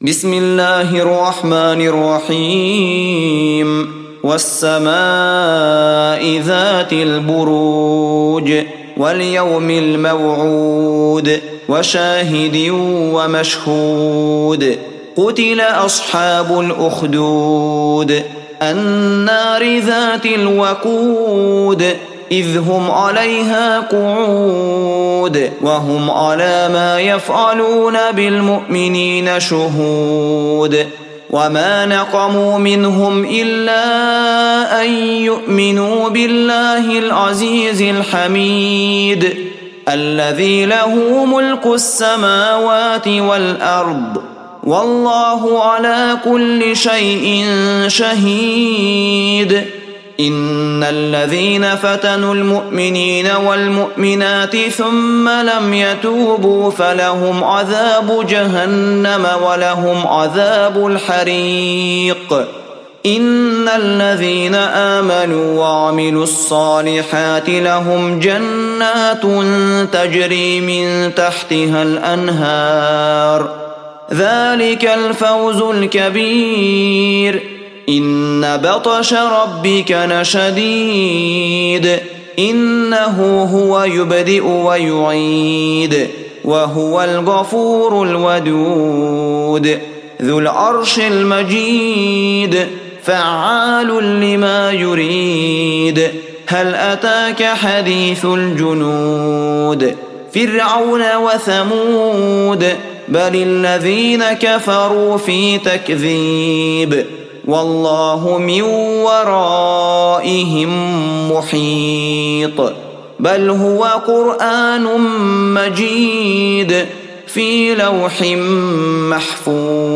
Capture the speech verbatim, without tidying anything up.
بسم الله الرحمن الرحيم والسماء ذات البروج واليوم الموعود وشاهد ومشهود قتل أصحاب الأخدود النار ذات الوقود إذ هم عليها قعود وهم على ما يفعلون بالمؤمنين شهود وما نقموا منهم إلا أن يؤمنوا بالله العزيز الحميد الذي له ملك السماوات والأرض والله على كل شيء شهيد إن الذين فتنوا المؤمنين والمؤمنات ثم لم يتوبوا فلهم عذاب جهنم ولهم عذاب الحريق إن الذين آمنوا وعملوا الصالحات لهم جنات تجري من تحتها الأنهار ذلك الفوز الكبير إن بطش ربك لشديد إنه هو يبدئ ويعيد وهو الغفور الودود ذو العرش المجيد فعال لما يريد هل أتاك حديث الجنود فرعون وثمود بل الذين كفروا في تكذيب والله من ورائهم محيط بل هو قرآن مجيد في لوح محفوظ.